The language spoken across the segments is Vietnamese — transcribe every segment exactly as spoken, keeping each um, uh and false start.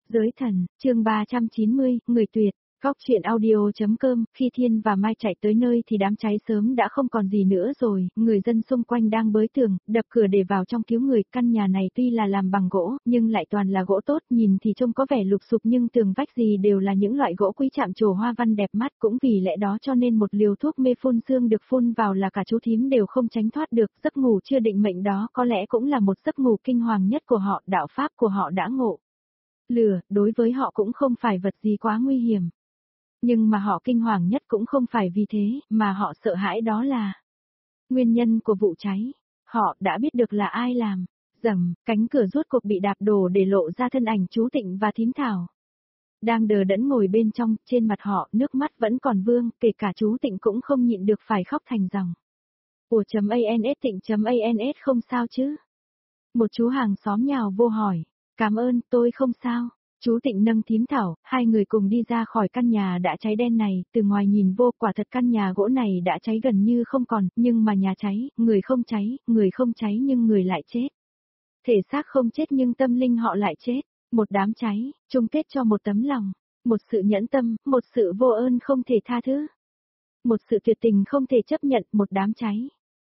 Giới thần, chương ba trăm chín mươi, người tuyệt. Góc truyện audio.com, khi Thiên và Mai chạy tới nơi thì đám cháy sớm đã không còn gì nữa rồi, người dân xung quanh đang bới tường, đập cửa để vào trong cứu người, căn nhà này tuy là làm bằng gỗ, nhưng lại toàn là gỗ tốt, nhìn thì trông có vẻ lụp xụp nhưng tường vách gì đều là những loại gỗ quý chạm trổ hoa văn đẹp mắt, cũng vì lẽ đó cho nên một liều thuốc mê phun xương được phun vào là cả chú thím đều không tránh thoát được, giấc ngủ chưa định mệnh đó có lẽ cũng là một giấc ngủ kinh hoàng nhất của họ, đạo pháp của họ đã ngộ. Lửa, đối với họ cũng không phải vật gì quá nguy hiểm. Nhưng mà họ kinh hoàng nhất cũng không phải vì thế, mà họ sợ hãi đó là nguyên nhân của vụ cháy. Họ đã biết được là ai làm. Rầm, cánh cửa rốt cuộc bị đạp đổ để lộ ra thân ảnh chú Tịnh và thím Thảo. Đang đờ đẫn ngồi bên trong, trên mặt họ nước mắt vẫn còn vương, kể cả chú Tịnh cũng không nhịn được phải khóc thành dòng. Ủa chấm ans Tịnh chấm ans không sao chứ? Một chú hàng xóm nhào vô hỏi. Cảm ơn, tôi không sao. Chú Tịnh nâng thím Thảo, hai người cùng đi ra khỏi căn nhà đã cháy đen này, từ ngoài nhìn vô quả thật căn nhà gỗ này đã cháy gần như không còn, nhưng mà nhà cháy, người không cháy, người không cháy nhưng người lại chết. Thể xác không chết nhưng tâm linh họ lại chết, một đám cháy, chung kết cho một tấm lòng, một sự nhẫn tâm, một sự vô ơn không thể tha thứ. Một sự tuyệt tình không thể chấp nhận, một đám cháy.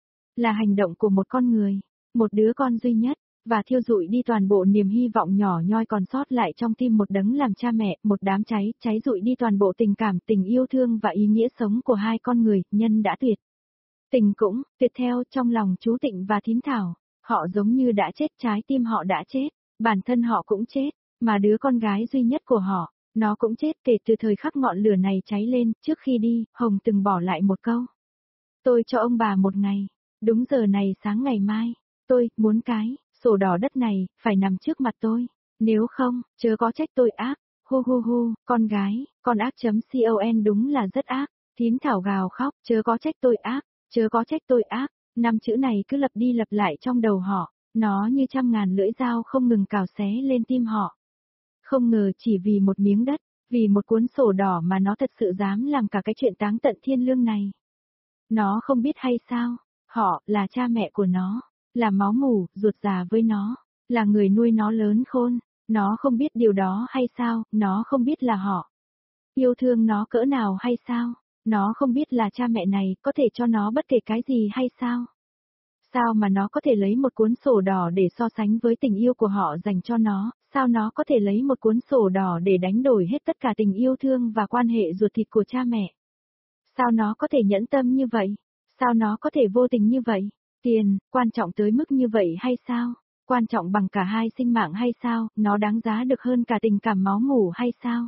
Là hành động của một con người, một đứa con duy nhất. Và thiêu rụi đi toàn bộ niềm hy vọng nhỏ nhoi còn sót lại trong tim một đấng làm cha mẹ, một đám cháy, cháy rụi đi toàn bộ tình cảm, tình yêu thương và ý nghĩa sống của hai con người, nhân đã tuyệt. Tình cũng, tuyệt theo trong lòng chú Tịnh và thím Thảo, họ giống như đã chết, trái tim họ đã chết, bản thân họ cũng chết, mà đứa con gái duy nhất của họ, nó cũng chết kể từ thời khắc ngọn lửa này cháy lên, trước khi đi, Hồng từng bỏ lại một câu. Tôi cho ông bà một ngày, đúng giờ này sáng ngày mai, tôi, muốn cái sổ đỏ đất này, phải nằm trước mặt tôi. Nếu không, chớ có trách tôi ác. Hu hu hu, con gái, con ác chấm con đúng là rất ác. Thím Thảo gào khóc, chớ có trách tôi ác, chớ có trách tôi ác. Năm chữ này cứ lặp đi lặp lại trong đầu họ, nó như trăm ngàn lưỡi dao không ngừng cào xé lên tim họ. Không ngờ chỉ vì một miếng đất, vì một cuốn sổ đỏ mà nó thật sự dám làm cả cái chuyện táng tận thiên lương này. Nó không biết hay sao, họ là cha mẹ của nó. Là máu mủ, ruột già với nó, là người nuôi nó lớn khôn, nó không biết điều đó hay sao, nó không biết là họ yêu thương nó cỡ nào hay sao, nó không biết là cha mẹ này có thể cho nó bất kể cái gì hay sao. Sao mà nó có thể lấy một cuốn sổ đỏ để so sánh với tình yêu của họ dành cho nó, sao nó có thể lấy một cuốn sổ đỏ để đánh đổi hết tất cả tình yêu thương và quan hệ ruột thịt của cha mẹ. Sao nó có thể nhẫn tâm như vậy, sao nó có thể vô tình như vậy. Tiền, quan trọng tới mức như vậy hay sao? Quan trọng bằng cả hai sinh mạng hay sao? Nó đáng giá được hơn cả tình cảm máu mủ hay sao?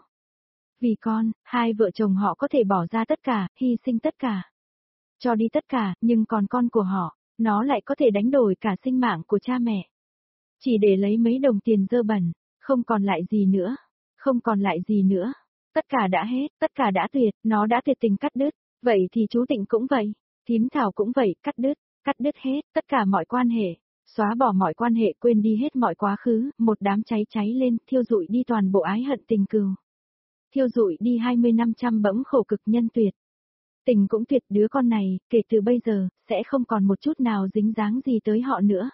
Vì con, hai vợ chồng họ có thể bỏ ra tất cả, hy sinh tất cả. Cho đi tất cả, nhưng còn con của họ, nó lại có thể đánh đổi cả sinh mạng của cha mẹ. Chỉ để lấy mấy đồng tiền dơ bẩn, không còn lại gì nữa. Không còn lại gì nữa. Tất cả đã hết, tất cả đã tuyệt, nó đã tuyệt tình cắt đứt. Vậy thì chú Tịnh cũng vậy, thím Thảo cũng vậy, cắt đứt. Cắt đứt hết, tất cả mọi quan hệ, xóa bỏ mọi quan hệ, quên đi hết mọi quá khứ, một đám cháy cháy lên, thiêu rụi đi toàn bộ ái hận tình cừu. Thiêu rụi đi hai mươi năm trăm bẫm khổ cực nhân tuyệt. Tình cũng tuyệt, đứa con này, kể từ bây giờ, sẽ không còn một chút nào dính dáng gì tới họ nữa.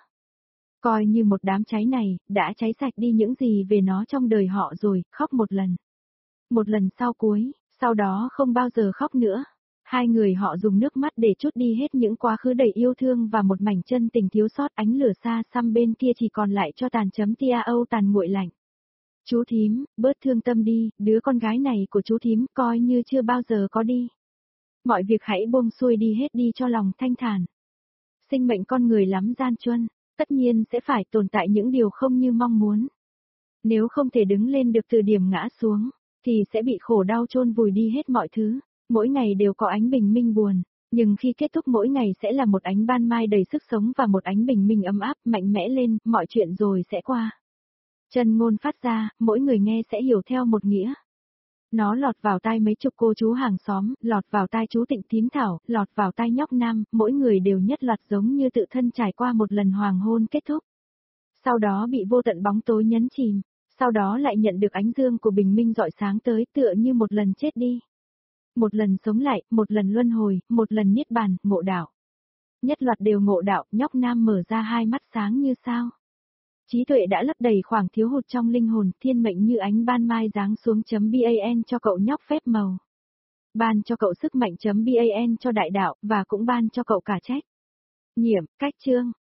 Coi như một đám cháy này, đã cháy sạch đi những gì về nó trong đời họ rồi, khóc một lần. Một lần sau cuối, sau đó không bao giờ khóc nữa. Hai người họ dùng nước mắt để trút đi hết những quá khứ đầy yêu thương và một mảnh chân tình thiếu sót, ánh lửa xa xăm bên kia chỉ còn lại cho tàn chấm tiao tàn nguội lạnh. Chú thím, bớt thương tâm đi, đứa con gái này của chú thím coi như chưa bao giờ có đi. Mọi việc hãy buông xuôi đi hết đi cho lòng thanh thản. Sinh mệnh con người lắm gian truân, tất nhiên sẽ phải tồn tại những điều không như mong muốn. Nếu không thể đứng lên được từ điểm ngã xuống, thì sẽ bị khổ đau chôn vùi đi hết mọi thứ. Mỗi ngày đều có ánh bình minh buồn, nhưng khi kết thúc mỗi ngày sẽ là một ánh ban mai đầy sức sống và một ánh bình minh ấm áp, mạnh mẽ lên, mọi chuyện rồi sẽ qua. Chân ngôn phát ra, mỗi người nghe sẽ hiểu theo một nghĩa. Nó lọt vào tai mấy chục cô chú hàng xóm, lọt vào tai chú Tịnh thím Thảo, lọt vào tai nhóc Nam, mỗi người đều nhất loạt giống như tự thân trải qua một lần hoàng hôn kết thúc. Sau đó bị vô tận bóng tối nhấn chìm, sau đó lại nhận được ánh dương của bình minh rọi sáng tới tựa như một lần chết đi. Một lần sống lại, một lần luân hồi, một lần niết bàn, ngộ đạo. Nhất loạt đều ngộ đạo, nhóc Nam mở ra hai mắt sáng như sao. Trí tuệ đã lấp đầy khoảng thiếu hụt trong linh hồn, thiên mệnh như ánh ban mai giáng xuống chấm ban cho cậu nhóc phép màu. Ban cho cậu sức mạnh chấm ban cho đại đạo, và cũng ban cho cậu cả trách nhiệm, cách chương.